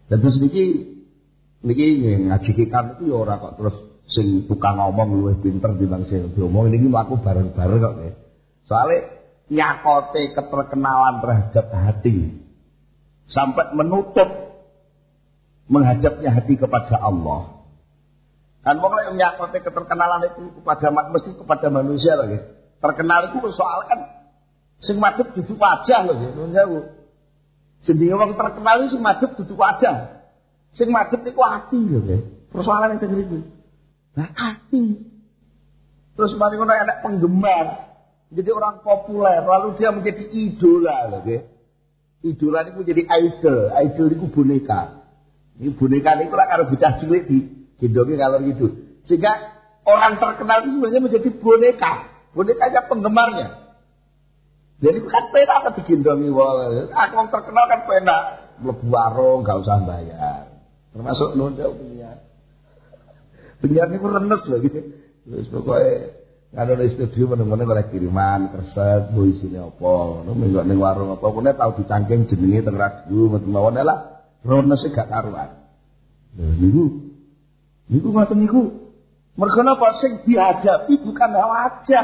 Terus niki ngaji hikam itu ya ora kok terus sing tukang ngomong luwih pinter dibanding sing diomong niki mlaku bareng-bareng kok. Soale nyakote keterkenalan terhadap hati sampai menutup menghadapnya hati kepada Allah. Kan wong lek nyakote keterkenalan itu mesti kepada manusia lho nggih. Terkenal itu soal kan sing madhep dudu wajah lho nggih. Nuwun jenenge wong terkenal sing madhep dudu wajah. Sing madhep iku ati lho nggih. Persoalane teng mriku. Nah, ati. Terus mari ngono enek penggemar, jadi orang populer, lalu dia menjadi idola lho nggih. Idola niku jadi idol niku boneka. Ini boneka niku lak karo bocah cilik digendongi kalau gitu. Sehingga orang terkenal itu sebenarnya menjadi boneka. Bonekanya penggemarnya. Jadi itu kan penak apa digendongi wong. Aku terkenal kan penak, mlebu warung enggak usah bayar. Termasuk nonton penyiar. Penyiar niku renes lho gitu. Terus pokoke kalau di studio meneng-meneng oleh kiriman kerset mbok isine apa. Ngono ning warung apa kene tau dicangking jenenge teng radio mboten mawon lah. Renes gak karuan. Lha niku ngoten niku. Mergo napa sing dihadapi bukan wajah.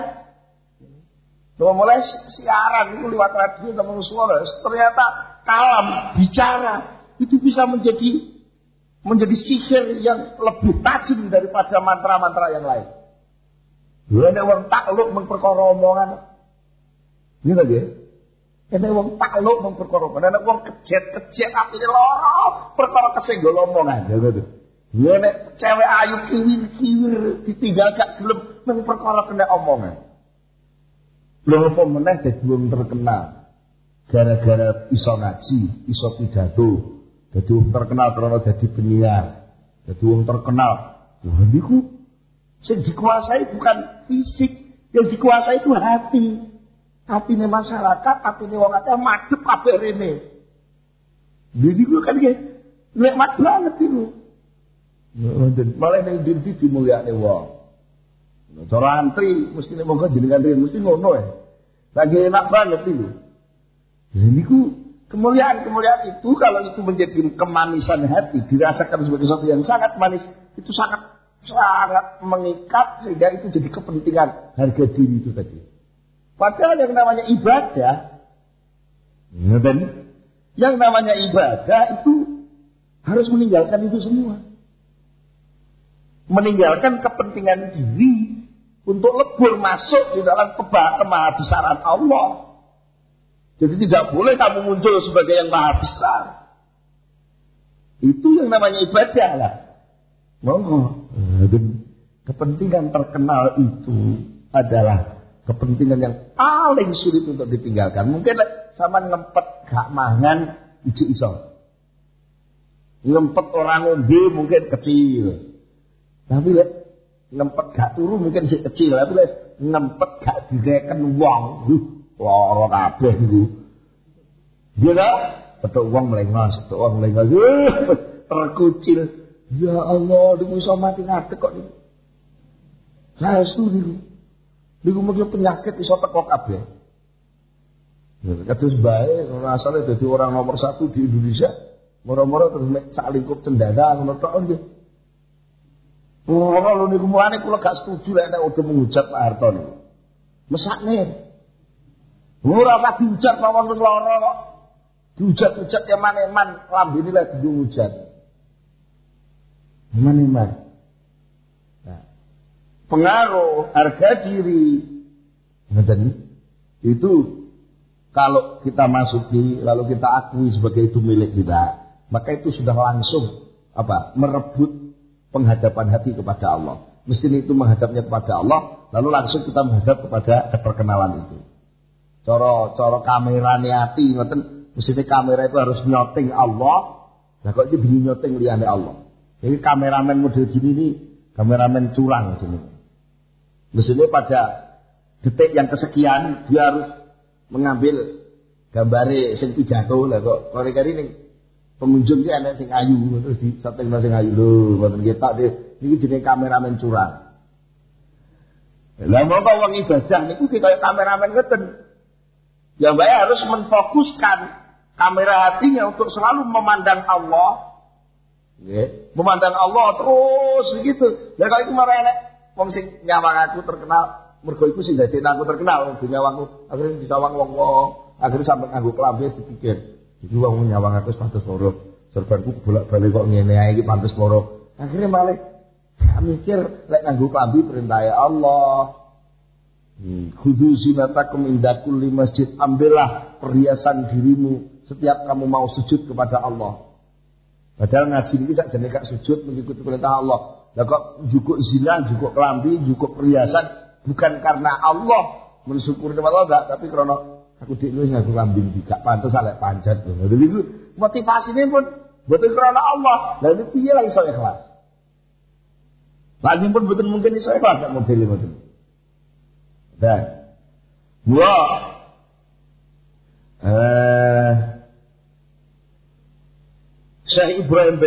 Lho mulai siaran itu lewat radio sama suara, ternyata kalam bicara itu bisa menjadi sihir yang lebih tajam daripada mantra-mantra yang lain. Lha nek wong takluk mung perkara omongan. Ngene nggih. Nek wong takluk mung perkara omongan, nek wong kejet-kejet atine lara perkara kesenggol omongan. Ngono. Lha nek cewek ayu kiwir-kiwir ditinggal gak gelem mung perkara kena omongan. Lho apa meneh dadi wong terkenal. Gara-gara iso ngaji, iso pidato, dadi wong terkenal karena dadi penyiar, dadi wong terkenal. Wah niku sing dikuasai bukan fisik, yang dikuasai itu hati. Hatine masyarakat, hatine wong akeh madhep kabeh rene. Lha niku kan nggih nikmat banget niku. Malah ning dindi dimulyakne wong. Cara antri mesti nek monggo jenengan riyen mesti ngono ya. Lagi enak banget niku. Lha niku kemuliaan itu kalau itu menjadi kemanisan hati, dirasakan sebagai sesuatu yang sangat manis, itu sangat mengikat sehingga itu jadi kepentingan harga diri itu tadi. Padahal yang namanya ibadah, yang namanya ibadah itu harus meninggalkan itu semua. Meninggalkan kepentingan diri untuk lebur masuk di dalam kemahabesaran Allah. Jadi tidak boleh kamu muncul sebagai yang maha besar. Itu yang namanya ibadah lah. Monggo. Kepentingan terkenal itu adalah kepentingan yang paling sulit untuk ditinggalkan. Mungkin sama ngempet gak mangan iso. Ngempet orang ngombe mungkin kecil. Tapi ngempet gak turu mungkin sih kecil. Tapi ngempet gak direken wong. Lara kabeh niku. Dia petuk wong melengos, terkucil. Ya Allah, niku iso mati ngadeg kok niku. Saestu niku. Niku mung penyakit iso teko kabeh. Kados bae asale dadi orang nomor 1 di Indonesia. Moro-moro terus sak lingkup cendana ngono tok nggih. Ora lho niku mulane kula gak setuju lek nek udah menghujat Pak Harto niku. Mesakne. Ora usah dihujat mawon wis lara kok. Dihujat-hujat eman-eman lambene lek dihujat. Eman-eman. Nah, pengaruh harga diri itu kalau kita masuki lalu kita akui sebagai itu milik kita, maka itu sudah langsung merebut penghadapan hati kepada Allah. Mesti itu menghadapnya kepada Allah, lalu langsung kita menghadap kepada perkenalan itu. Cara kamerane ati ngoten, mesti kamera itu harus nyoting Allah. Lah kok iki bingung nyoting liyane Allah. Jadi kameramen model gini nih, kameramen curang jenenge. Mestinya pada detik yang kesekian dia harus mengambil gambare sing pidato. Lah kok kari-kari ning pengunjung iki ana sing ayu terus disettingno sing ayu lho, mboten ketok niki jenenge kameramen curang. Lah mongko wong ibadah niku kaya kameramen ngoten. Ya mbak harus menfokuskan kamera hatinya untuk selalu memandang Allah, Nggih. Memandang Allah terus begitu. Lah kalau itu marah enek wong sing nyawang aku terkenal, mergo iku sing dadi aku terkenal dunya wangku. Akhire disawang wong-wong, akhire sampe nganggo klambi dipikir. Iki wong nyawang aku pantes loro. Serbanku bolak-balik kok ngene ae iki pantes loro. Akhire malah gak mikir lek nganggo klambi perintah Allah. Khudhu zinatakum inda kulli masjid. Ambillah perhiasan dirimu setiap kamu mau sujud kepada Allah. Padahal ngaji ini sakjane gak sujud mengikuti perintah Allah. Lah kok jukuk zina, jukuk kelambi, jukuk perhiasan bukan karena Allah mensyukuri Allah enggak, tapi karena aku dhewe nganggo kambing gak pantes lek panjat. Lha iku motivasine pun boten karena Allah. Lah itu piye lah iso ikhlas? Lagi pun boten mungkin iso ikhlas nek modele ngoten. Dan Syekh Ibrahim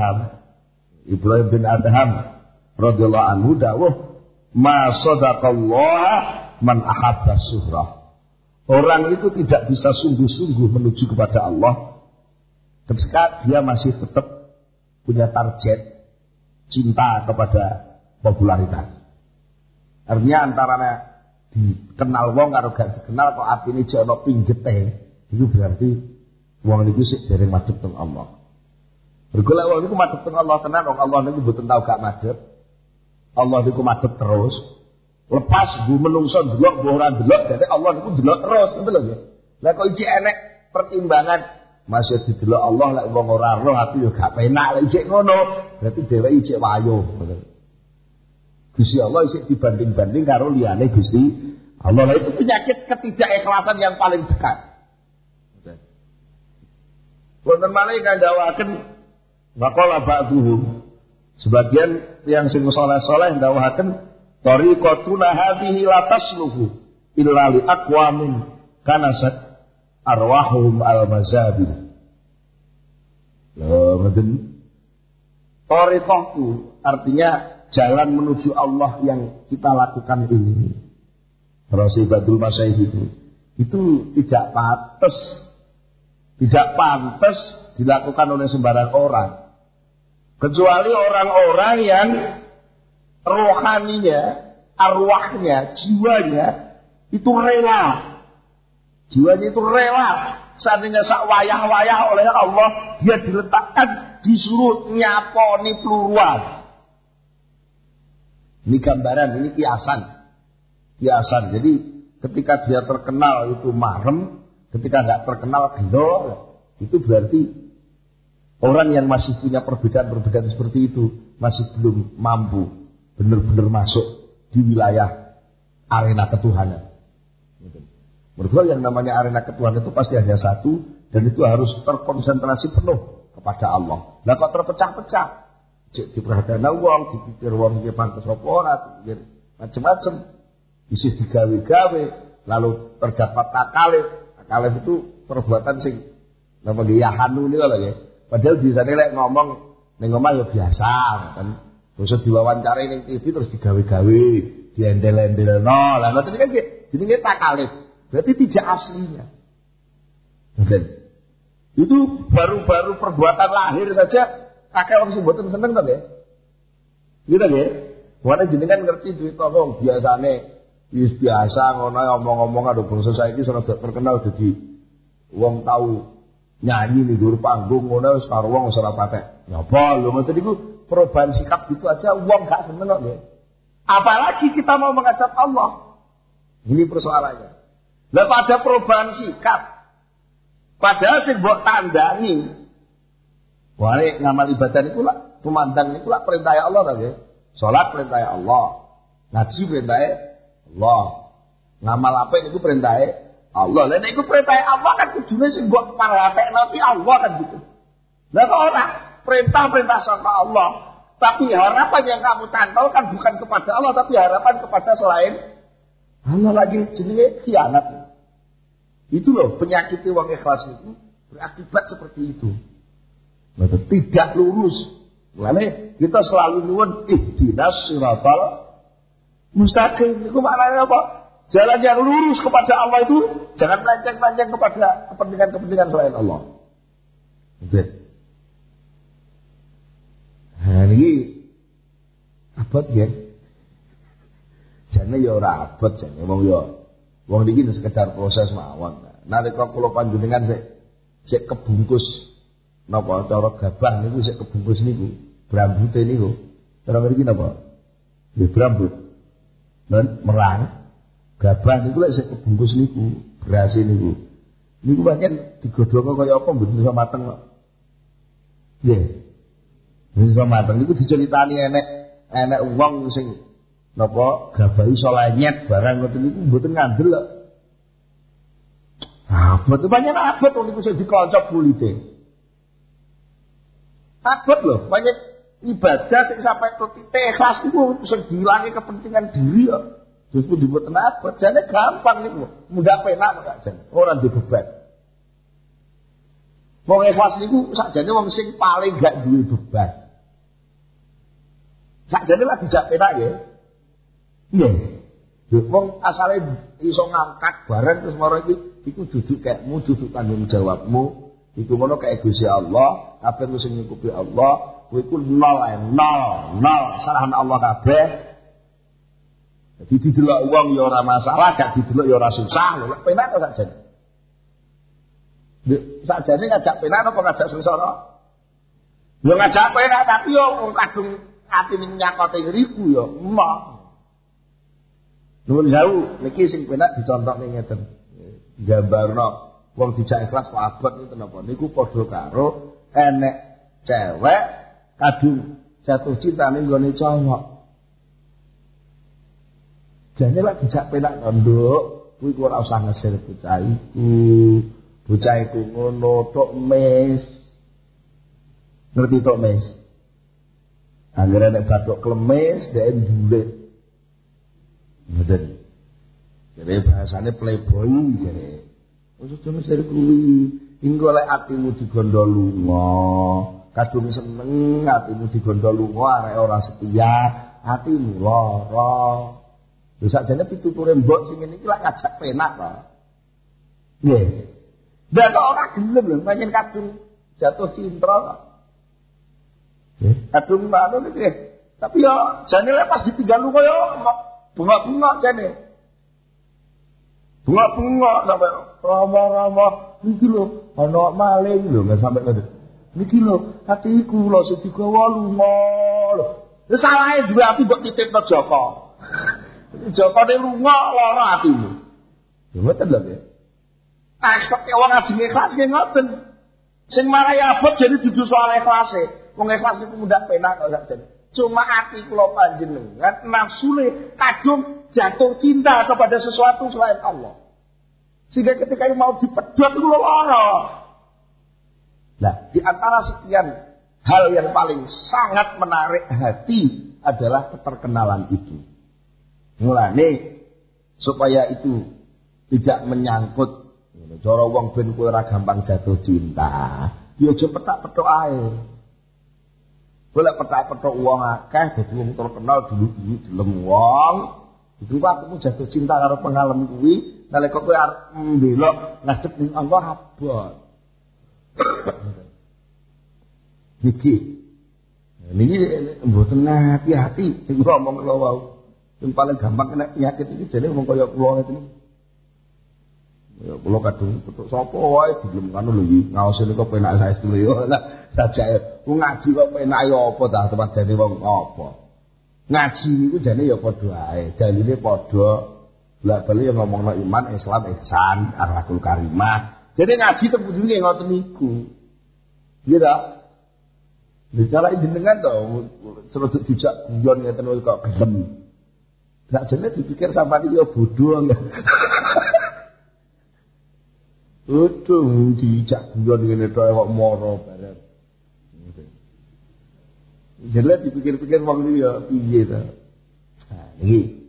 bin Adham radhiyallahu anhu dawuh ma sadaqallah man ahabba syuhrah. Orang itu tidak bisa sungguh-sungguh menuju kepada Allah ketika dia masih tetap punya target cinta kepada popularitas. Artinya antara dikenal wong karo gak dikenal kok atine jek ana pinggete, itu berarti wong niku sik dereng madhep teng Allah. Mergo lek wong niku madhep teng Allah tenan, wong Allah niku mboten tau gak madhep. Allah niku madhep terus. Lepas bu menungso delok mbok ora delok, dadi Allah niku delok terus, ngoten lho nggih. Lah kok iki enek pertimbangan masih didelok Allah lek wong ora roh aku ya gak penak lek iki ngono. Berarti dheweke iki wayo, ngoten. Gusti Allah isih dibanding-banding karo liyane Gusti Allah. Lah itu penyakit ketidakikhlasan yang paling dekat. Wonten malih kandhawaken waqala ba'dhum. Sebagian yang sing saleh-saleh ndawahaken tariqatuna hadhihi la tasluhu illa li aqwamin kanasat arwahum al-mazabil. Lho ngoten. Tariqatu artinya jalan menuju Allah yang kita lakukan ini. Rasibatul Masyayikh itu tidak pantas dilakukan oleh sembarang orang. Kecuali orang-orang yang rohaninya, arwahnya, jiwanya itu rela. Jiwanya itu rela. Seandainya sak wayah-wayah oleh Allah, dia diletakkan disuruh nyaponi pluruan. Ini gambaran, ini kiasan. Jadi ketika dia terkenal itu marem, ketika tidak terkenal gelo, itu berarti orang yang masih punya perbedaan-perbedaan seperti itu masih belum mampu benar-benar masuk di wilayah arena ketuhanan. Mergo yang namanya arena ketuhanan itu pasti hanya satu dan itu harus terkonsentrasi penuh kepada Allah. Lah kok terpecah-pecah? Cek diperhatikan wong, dipikir wong iki pantes apa ora, dipikir macam-macam. Isi digawe-gawe, lalu terdapat takalif itu perbuatan sing namanya yahanu niku lho ya. Padahal biasane lek ngomong ning omah ya biasa kan. Terus diwawancara ning TV terus digawe-gawe, diendel-endelno. Lah ngoten iki kan jenenge takalif. Berarti tidak aslinya. Mungkin itu baru-baru perbuatan lahir saja kakek wong sing mboten seneng to nggih. Gitu nggih. Wong jenengan ngerti cerita wong biasane wis biasa ngono omong-omong karo bangsa saiki sono terkenal dadi wong tau nyanyi ning dhuwur panggung ngono wis karo wong ora patek. Nyapa lho ngoten niku perubahan sikap gitu aja wong gak seneng kok nggih. Apalagi kita mau mengajak Allah. Ini persoalannya. Lah pada perubahan sikap padahal sing mbok tandani wale ngamal ibadah niku lak tumandang niku lak perintah Allah ta nggih. Salat perintah Allah, ngaji perintah Allah. Ngamal apik niku perintah Allah. Lah nek iku perintah Allah kan kudune sing mbok paratekno ki Allah kan gitu. Lah kok ora perintah saka Allah, tapi harapan yang kamu cantolkan bukan kepada Allah tapi harapan kepada selain Allah lagi jenenge khianat. Itu loh penyakit wong ikhlas itu berakibat seperti itu. Tidak lurus. Mulane kita selalu nyuwun ihdinas siratal mustaqim. Itu maknanya apa? Jalan yang lurus kepada Allah itu jangan melenceng-melenceng kepada kepentingan-kepentingan selain Allah. Oke. abot nggih. Jane ya ora abot jane wong niki sekedar proses mawon. Nalika kula panjenengan sik kebungkus napa cara gabah niku sik kebungkus niku, brambute niku. Cara mriki napa? Nggih brambut. Dan merang gabah niku lek sik kebungkus niku, beras niku. Niku pancen digodhong kaya apa mboten iso mateng kok. Nggih. Mboten iso mateng niku diceritani enek wong sing napa gabah iso lanyet barang ngoten niku mboten ngandel kok. Abot banyak abot wong niku sing dikoncop kulite. Abot lho, banyak ibadah sing sampai titik ikhlas niku sing dilangi kepentingan diri kok. Justru dibuat abot, jane gampang niku. Mudah penak kok jane, ora ndek beban. Wong ikhlas niku sakjane wong sing paling gak duwe beban. Sakjane lah dijak penak ya. Iya. Wong asale iso ngangkat barang terus maro iku duduk kekmu, duduk tanggung jawabmu. Iku ngono kaya Gusti Allah, kabeh sing nyukupi Allah, kowe iku nol, sarahan Allah kabeh. Jadi didelok wong ya ora masalah, gak didelok ya ora susah, lho penak kok sakjane. Sakjane ngajak penak apa ngajak sengsara? Ya ngajak penak tapi yo wong kadung atine nyakote ngriku ya emah. Nuwun sewu, niki sing penak dicontohne ngeten. Gambarno wong dijak ikhlas kok abot niku napa? Niku padha karo enek cewek kadung jatuh cinta ning gone cowok. Jane lak dijak penak nduk, kuwi ora usah ngeser bocah iku. Bocah iku ngono tok mes. Ngerti tok mes? Anggere nek bathuk klemes dhek ndulit. Ngoten. Jadi bahasane playboy jare. Wis aja ngeser kuwi. Engko lek atimu digondo lunga, kadung seneng atimu digondo lunga arek ora setia, atimu lara. Wis sakjane pituture mbok sing ngene iki lak ngajak penak to. Nggih. Lah kok ora gelem lho pancen kadung jatuh cinta kok. Nggih. Kadung ngono iki. Tapi yo jane lek pas ditinggal lunga yo bunga-bunga jane. Bunga-bunga sampai rama-rama niki lho ana maling lho nggak sampai ngono. Niki lho atiku lho sing digawa lunga lho. Wis salahe duwe ati mbok titipno Joko. Joko ne lunga lara atimu. Ya ngoten lho nggih. Kok wong ngaji ikhlas nggih ngoten. Sing marai abot jadi dudu soal ikhlase. Wong ikhlas niku mundak penak kok sakjane. Cuma ati kula panjenengan nafsune kadung jatuh cinta kepada sesuatu selain Allah. Sehingga ketika mau dipedot itu lara. Nah, di antara sekian hal yang paling sangat menarik hati adalah keterkenalan itu. Mulane supaya itu tidak menyangkut cara wong ben kowe ora gampang jatuh cinta. Ya aja petak-petok ae. Boleh petak-petok wong akeh dadi wong terkenal dulu-dulu deleng wong. Itu aku jatuh cinta karo pengalaman kuwi, nalika kowe arep mbelok ngadep ning Allah abot. Niki mboten hati-hati sing ngomong kula wau. Sing paling gampang kena penyakit iki jane wong kaya kula ngeten. Ya kula kadung petuk sapa wae dilem kanu lho iki ngaos niku penak saestu yo. Lah sajake ku ngaji kok penak yo apa ta tempat jane wong apa. Ngaji niku jane ya padha ae, dalile padha. Lah bali yo ngomongno iman, Islam, ihsan, akhlakul karimah. Jadi ngaji tembune ngoten niku. Nggih ta? Bicara jenengan to seruduk dijak guyon ngeten kok gelem. Lah jane dipikir sampeyan yo bodho enggak. Utuh dijak guyon ngene tok kok moro bareng. Jadi dipikir-pikir wong iki ya piye ta. Nah, iki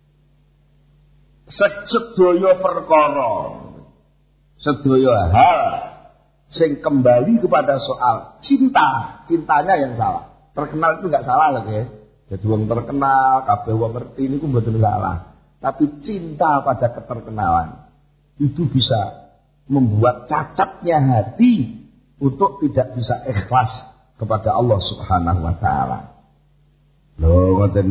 sedaya perkara, sedaya hal sing kembali kepada soal cinta, cintanya yang salah. Terkenal itu enggak salah lho nggih. Jadi wong terkenal, kabeh wong ngerti niku mboten salah. Tapi cinta pada keterkenalan itu bisa membuat cacatnya hati untuk tidak bisa ikhlas kepada Allah Subhanahu wa taala. Lho ngoten.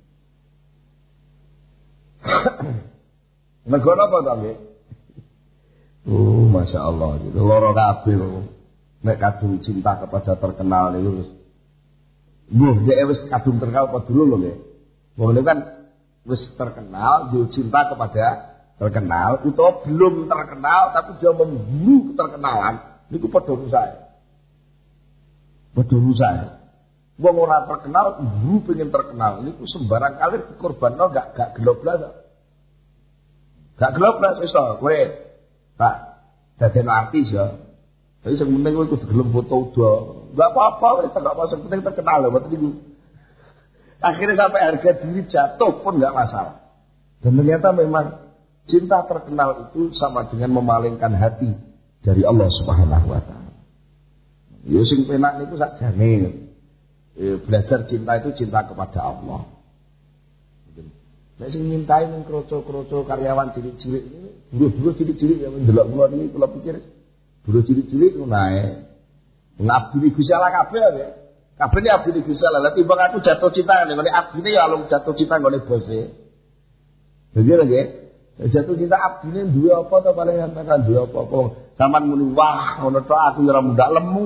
Mergo napa to nggih? Oh, Masya Allah, gitu. Loro kabeh nek kadung cinta kepada terkenal niku wis. Mbuh dhek wis kadung terkenal apa dulu lho nggih. Wong kan wis terkenal, dia cinta kepada terkenal, utawa belum terkenal tapi dia memburu keterkenalan, niku padha rusak. Padha rusak. Wong ora terkenal, mburu pengen terkenal, niku sembarang kali dikorbanno gak geloblas. Gak geloblas wis to, kowe Pak, dadekno artis ya. Tapi sing penting kowe kudu gelem foto udah. Enggak apa-apa wis enggak apa sing penting terkenal lho mboten niku. Akhirnya sampai harga diri jatuh pun enggak masalah. Dan ternyata memang cinta terkenal itu sama dengan memalingkan hati dari Allah Subhanahu wa taala. Ya sing penak niku sakjane. Belajar cinta itu cinta kepada Allah. Nek sing nyintai ning kroco-kroco karyawan cilik-cilik ini, buruh-buruh cilik-cilik ya ndelok kula niki kula pikir buruh cilik-cilik ku nae. Ngabdi Gusti Allah kabeh ya. Kabeh iki abdi Gusti Allah. Lah timbang aku jatuh cinta ngene abdine ya alung jatuh cinta ngene bose. Dadi nggih, jatuh cinta abdine duwe apa to paling antakan duwe apa-apa. Saman muni wah ngono tok aku ya ora mundak lemu.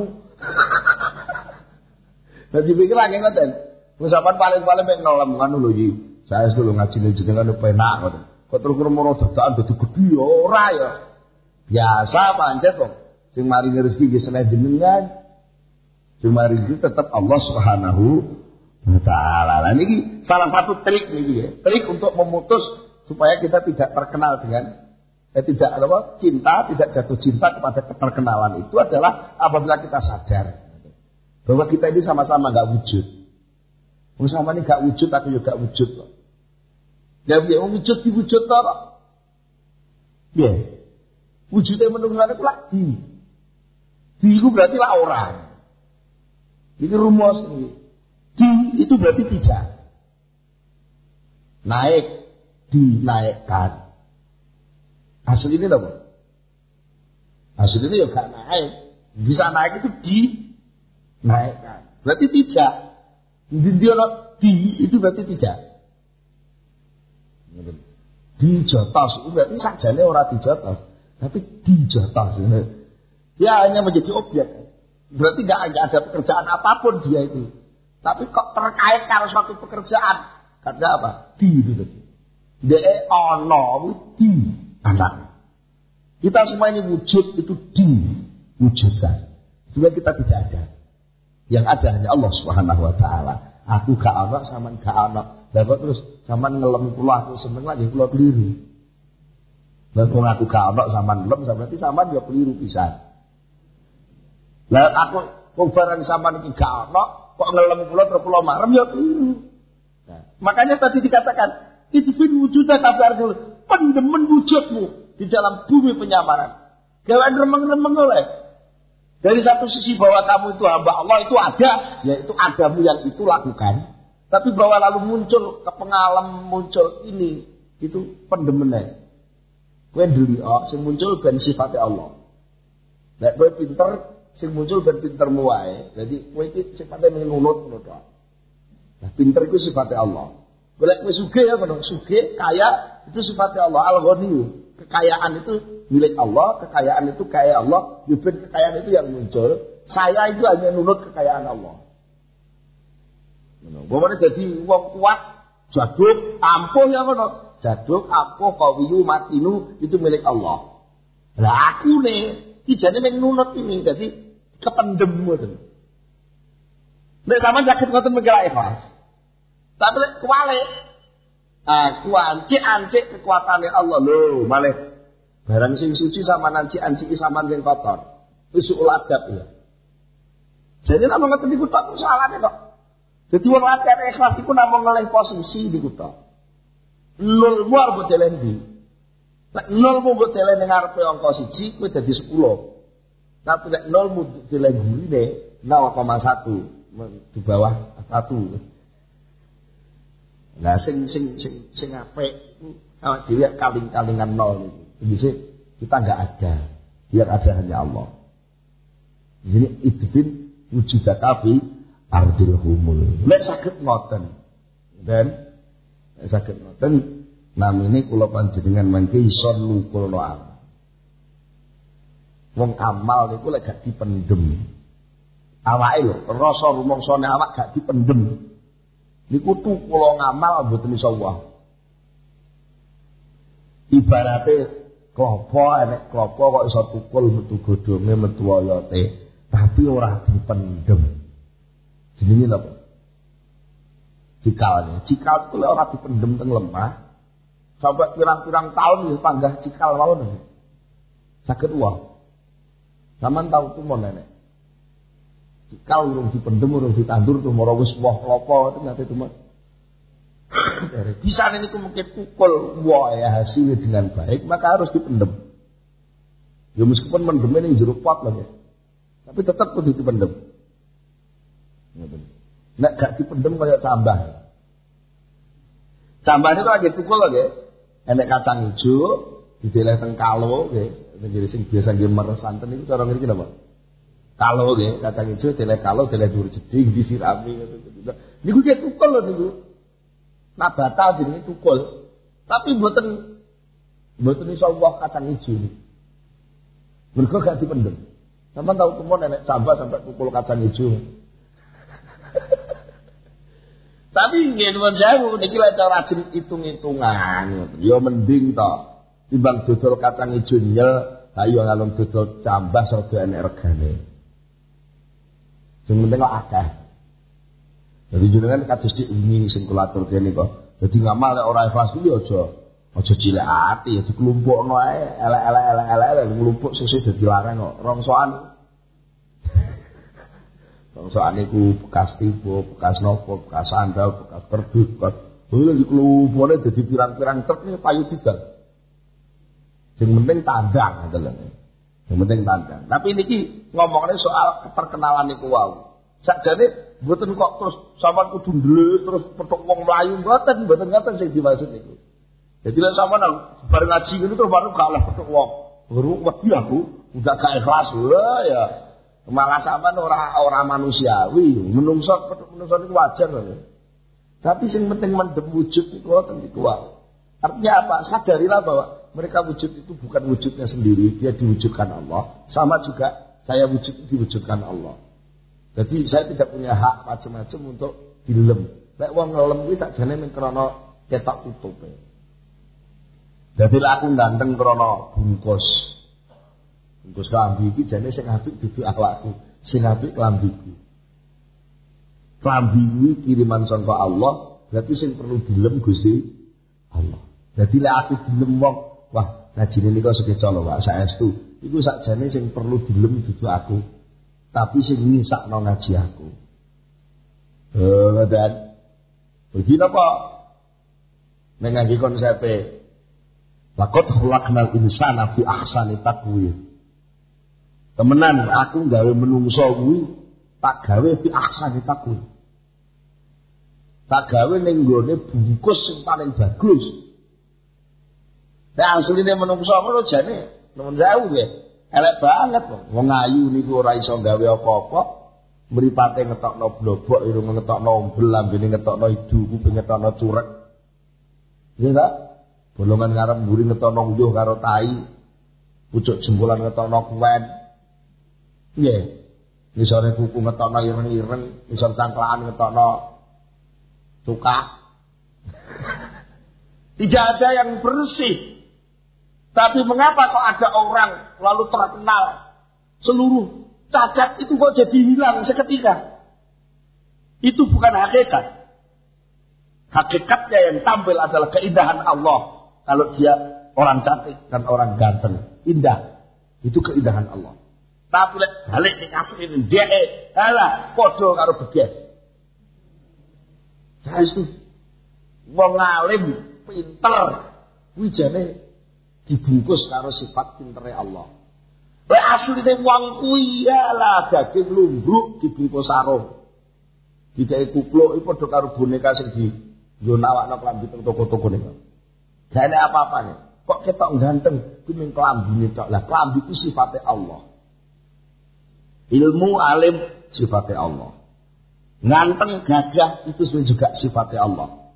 Dadi pikir lagi ngoten. Wis sampean paling-paling mek nolem ngono lho iki. Saya selalu ngaji jenengan penak ngoten. Kok terus krungu dadakan dadi gedhi ora ya. Biasa pancet kok. Sing maringi rezeki nggih seneh jenengan. Sing maringi rezeki tetep Allah Subhanahu wa taala. Lah niki salah satu trik niki ya. Trik untuk memutus supaya kita tidak terkenal dengan tidak apa cinta, tidak jatuh cinta kepada keterkenalan itu adalah apabila kita sadar bahwa kita ini sama-sama enggak wujud. Wong sama ini enggak wujud, aku juga enggak wujud kok. Ya wujud diwujud to kok. Ya. Wujudnya menunggu itu lagi. Di itu berarti lah orang. Ini rumus ini. Di itu berarti tidak. Naik, dinaikkan. Hasil ini apa? Hasil ini ya gak naik. Bisa naik itu dinaikkan. Berarti tidak. Di itu berarti tidak. Dijotos itu berarti sakjane ora dijotos. Tapi dijotos. Dia hanya menjadi objek. Berarti gak ada pekerjaan apapun dia itu. Tapi kok terkait karena suatu pekerjaan. Kata apa? Di itu. Dia ono di anak. Kita semua ini wujud itu diwujudkan. Sehingga kita tidak ada. Yang ada hanya Allah Subhanahu wa taala. Aku gak ono sama gak ono. Lah kok terus sampean ngelem kula aku seneng lagi kula keliru. Lah wong aku gak ono sampean ngelem berarti sampean ya keliru pisan. Lah aku wong barang sampean iki gak ono kok ngelem kula terus kula marem ya keliru. Nah, makanya tadi dikatakan idfin wujuda kabarul pendemen wujudmu di dalam bumi penyamaran. Gawe remeng-remeng oleh. Dari satu sisi bahwa kamu itu hamba Allah itu ada, yaitu adamu yang itu lakukan. Tapi bahwa lalu muncul kepengalam muncul ini itu pendemennya. Kowe ndelok sing muncul ben sifate Allah. Nek kowe pinter sing muncul ben pintermu wae. Dadi kowe iki sifate menunut ngono tok. Nah, pinter iku sifate Allah. Golek kowe sugih ya ngono, sugih, kaya itu sifate Allah. Al-Ghani. Kekayaan itu milik Allah, kekayaan itu kaya Allah, ben kekayaan itu yang muncul. Saya itu hanya nunut kekayaan Allah. Bagaimana jadi wong kuat, jaduk, ampuh ya ngono. Jaduk, ampuh, kawiyu, matinu itu milik Allah. Lah aku nih, ijane mung nunut ini, jadi kependem ngoten. Nek sampean sakit ngoten mengkira ikhlas. Tapi lek kuwale aku ancik kekuatannya Allah lho, malih barang sing suci sama ancik sama sing kotor. Isu adab ya. Jadi namung ngoten niku tok salahane kok. Jadi wong latihan ikhlas iku namung ngelih posisi di kutha. Nol muar mbok delen ndi. Nek nol mbok delen ning ngarepe angka 1, kowe dadi 10. Tapi nek nol mbok delen gurine 0,1 di bawah 1. Nah sing apik iku awak dhewe kaling-kalingan nol niku. Dhisik kita enggak ada. Yang ada hanya Allah. Jadi idfin wujudaka fi ardil humul. Nek saged ngoten. Dan saged ngoten namine kula panjenengan mangke iso nukulno amal. Wong amal niku lek gak dipendhem. Awake lho, rasa rumangsane awak gak dipendhem. Niku tukul ngamal mboten iso wae. Ibarate klopo enek klopo kok iso tukul metu godhonge metu oyote, tapi ora dipendhem. Jenenge napa? Cikalnya. Cikal itu ora dipendhem teng lemah. Sampai pirang-pirang tahun ya panggah cikal mawon. Saged wae. Saman tau tuh mau nenek. Cikal urung dipendhem urung ditandur tuh moro wis woh klopo ternyata itu mah. Bisa niku mungkin tukul wae hasilnya dengan baik, maka harus dipendhem. Ya meskipun mendeme ning jero pot lho ya. Tapi tetap kudu dipendhem. Ngoten. Nek gak dipendhem kaya cambah. Cambah itu lagi tukul lho nggih. Enek kacang ijo dideleh teng kalo nggih. Nggih sing biasa nggih meres santen niku cara ngriki napa? Kalo nggih, kacang ijo deleh kalo deleh dhuwur jeding disirami ngoten. Niku nggih tukul lho niku. Nabata jenenge tukul. Tapi mboten iso woh kacang ijo niku. Mergo gak dipendhem. Sampeyan tau kemon enek cambah sampai tukul kacang ijo. Tapi nggih nuwun sewu niki lek cara rajin hitung-hitungan ya mending to timbang dodol kacang ijo nyel ayo ngalung dodol cambah sada enek regane. Sing penting kok akeh. Jadi jenengan kados dik wingi sing kula aturke nika. Dadi ngamal lek ora ikhlas kuwi aja cilik ati ya dikelumpukno ae elek-elek nglumpuk sesuk dadi larang kok rongsokan. Rongsokan iku bekas tiba, bekas nopo, bekas sandal, bekas perbut, bekas lha dikelumpukne dadi pirang-pirang truk nih payu didal. Sing penting tandang ngoten lho. Sing penting tandang. Tapi niki ngomongane soal keterkenalan niku wau. Sakjane mboten kok terus sampean kudu ndelik terus petuk wong mlayu mboten ngoten sing dimaksud niku. Jadi lek sampean bareng ngaji ngono terus baru gak oleh petuk wong. Baru wedi aku udah gak ikhlas lho ya. Malah sampean ora manusiawi. Menungso petuk menungso niku wajar lho. Tapi sing penting mendem wujud niku ngoten niku wae. Artinya apa? Sadarilah bahwa mereka wujud itu bukan wujudnya sendiri, dia diwujudkan Allah. Sama juga saya wujud diwujudkan Allah. Jadi saya tidak punya hak macam-macam untuk dilem. Lek wong ngelem kuwi sakjane men krana ketok tutupe. Dadi lek aku ganteng krana bungkus. Bungkus klambi iki jane sing apik dudu awakku, sing apik klambiku. Klambi kuwi kiriman saka Allah, berarti sing perlu dilem Gusti Allah. Dadi lek aku dilem wong, wah ngajine nika sekeca lho Pak saestu. Iku sakjane sing perlu dilem dudu aku. Tapi sing ngisakno ngaji aku. Ngoten. Begini apa? Nek ngaji konsepe laqad khalaqnal insana fi ahsani taqwim. Temenan aku gawe menungso kuwi tak gawe fi ahsani taqwim. Tak gawe ning nggone bungkus sing paling bagus. Nek asline menungso ngono jane nemen sewu nggih. Elek banget kok. Wong ayu niku ora iso gawe apa-apa. Mripate ngetokno blobok, irung ngetokno ombel, lambene ngetokno idu, kuping ngetokno curek. Iya ta? Bolongan ngarep mburi ngetokno uyuh karo tai. Pucuk jempolan ngetokno kuwen. Nggih. Ngisore kuku ngetokno ireng-ireng, ngisor cangklakan ngetokno cukak. Tidak ada yang bersih. Tapi mengapa kok ada orang lalu terkenal seluruh cacat itu kok jadi hilang seketika? Itu bukan hakikat. Hakikatnya yang tampil adalah keindahan Allah. Kalau dia orang cantik dan orang ganteng, indah. Itu keindahan Allah. Tapi balik dikasih ini dia halah podo karo beges. Saya itu wong alim pinter wijane dibungkus karo sifat pintere Allah. Lek asline wong kuwi lah daging lumbruk dibungkus sarung. Didake kupluk iki padha karo boneka sing di yo nawakno klambi teng toko-toko niku. Gak ada apa-apane. Kok ketok ganteng ku ning klambine tok. Lah klambi ku sifate Allah. Ilmu alim sifate Allah. Nganteng gagah itu juga sifate Allah.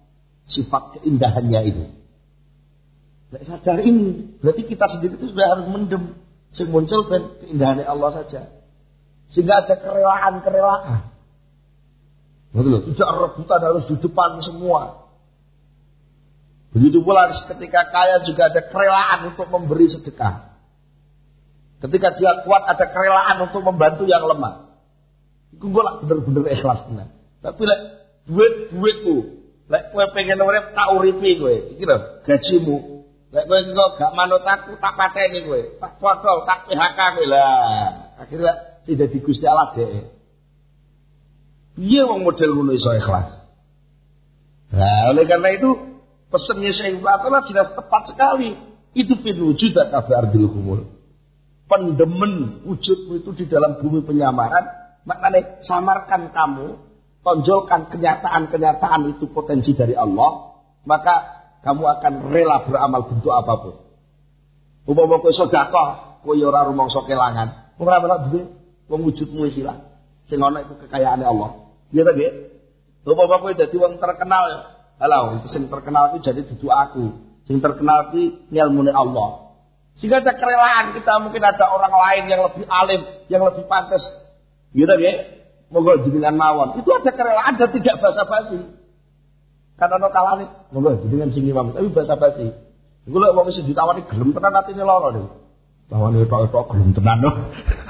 sifat keindahannya itu. Nek sadar ini, berarti kita sendiri itu sudah harus mendem sing muncul ben keindahan Allah saja. Sehingga ada kerelaan. Betul loh, tidak rebutan harus di depan semua. Begitu pula ketika kaya juga ada kerelaan untuk memberi sedekah. Ketika dia kuat ada kerelaan untuk membantu yang lemah. Iku gue lah bener-bener ikhlas bener. Tapi lek duitku, lek kowe pengen urip tak uripi kowe. Iki lho gajimu. Lek kowe kok gak manut aku tak pateni kowe. Tak potong, tak PHK kowe lah. Akhirnya tidak di Gusti Allah dhek. Piye wong model ngono iso ikhlas? Nah, oleh karena itu pesannya Syekh Fatullah jelas tepat sekali. Itu fil wujud ka ardil kumul. Pendemen wujudmu itu di dalam bumi penyamaran, maknanya samarkan kamu, tonjolkan kenyataan-kenyataan itu potensi dari Allah, maka kamu akan rela beramal bentuk apapun. Umpama kowe sedekah, kowe ora rumangsa kelangan. Ora ora duwe wong wujudmu wis ilang. Sing ana iku kekayaane Allah. Iya ta, Nggih? Umpama kowe dadi wong terkenal, halau, sing terkenal itu jadi dudu aku. Sing terkenal iki ngilmune Allah. Sehingga ada kerelaan kita, mungkin ada orang lain yang lebih alim, yang lebih pantas. Gitu ya, moga jenengan mawon. Itu ada kerelaan, ada tidak basa-basi. Karena no kalane, moga jenengan sing imam, tapi basa-basi. Iku lek wong sing ditawani gelem tenan atine lara lho. Tawani tok-tok gelem tenan lho.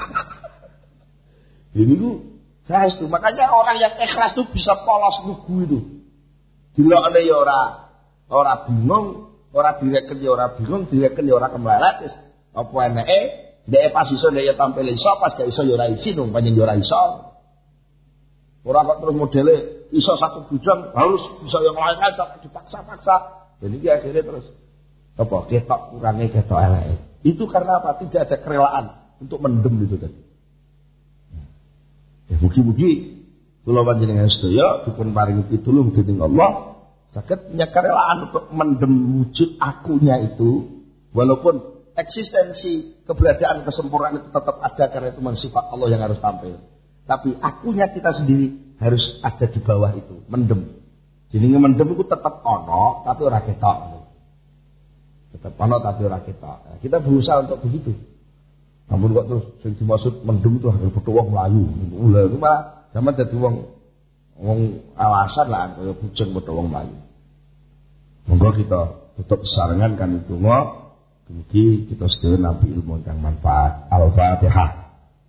Ini ku guys tuh, makanya orang yang ikhlas tuh bisa polos lugu itu. Dilokne ya ora bingung. Ora direken ya ora bingung, direken ya ora kemlarat wis. Apa eneke? Ndek pas iso ndek ya tampil iso, pas gak iso ya ora isin, pancen ya ora iso. Ora kok terus modele iso satu bujang harus bisa yang lain aja dipaksa-paksa. Jadi iki akhirnya terus apa? Ketok kurange ketok eleke. Itu karena apa? Tidak ada kerelaan untuk mendem itu tadi. Ya mugi-mugi kula panjenengan sedaya dipun paringi pitulung dening Allah. Sakit punya kerelaan untuk mendem wujud akunya itu, walaupun eksistensi keberadaan kesempurnaan itu tetap ada karena itu sifat Allah yang harus tampil. Tapi akunya kita sendiri harus ada di bawah itu, mendem. Jadi mendem itu tetap ono, tapi ora ketok. Tetap ono tapi ora ketok. Kita berusaha untuk begitu. Namun kok terus sing dimaksud mendem itu harus betul wong mlayu. Lha itu malah zaman dadi wong alasan lah kaya bujeng padha wong mlayu. Monggo kita tutup sarengan kan itu mugi kita sedaya nampi ilmu ingkang manfaat. Al-Fatihah.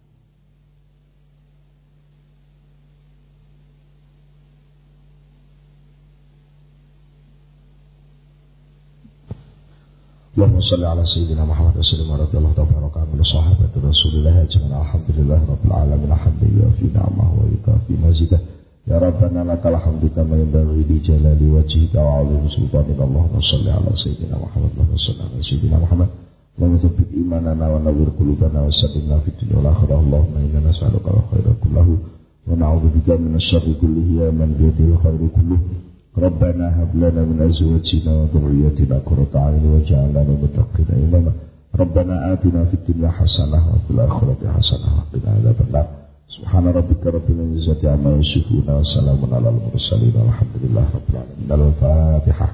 Allahumma shalli ala sayyidina Muhammad wa sallim radhiyallahu tabaraka min sahabati Rasulillah ajma'in. Alhamdulillah rabbil alamin hamdan fi ni'amahu wa yukafi mazidah. Ya Rabbana lakal hamdu kama yanbaghi li jalali wajhika wa 'azimi sultanika. Allahumma shalli ala sayyidina Muhammad wa sallim ala sayyidina Muhammad. Allahumma tsabbit imanana wa nawwir qulubana wa saddidna fid dunya wal akhirah. Allahumma inna nas'aluka al-khayra kullahu wa na'udzubika min asy-syarri kullihi ya man bi yadihi al-khayru kulluhu. Rabbana hab lana min azwajina wa dhurriyyatina qurrata a'yun waj'alna lil muttaqina imama. Rabbana atina fid dunya hasanah wa fil akhirati hasanah wa qina adzabannar. Subhana rabbika rabbil izzati amma yasifun wa salamun alal mursalin walhamdulillahi rabbil alamin. Al-Fatihah.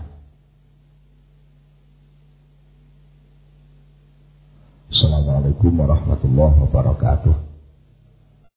Assalamualaikum warahmatullahi wabarakatuh.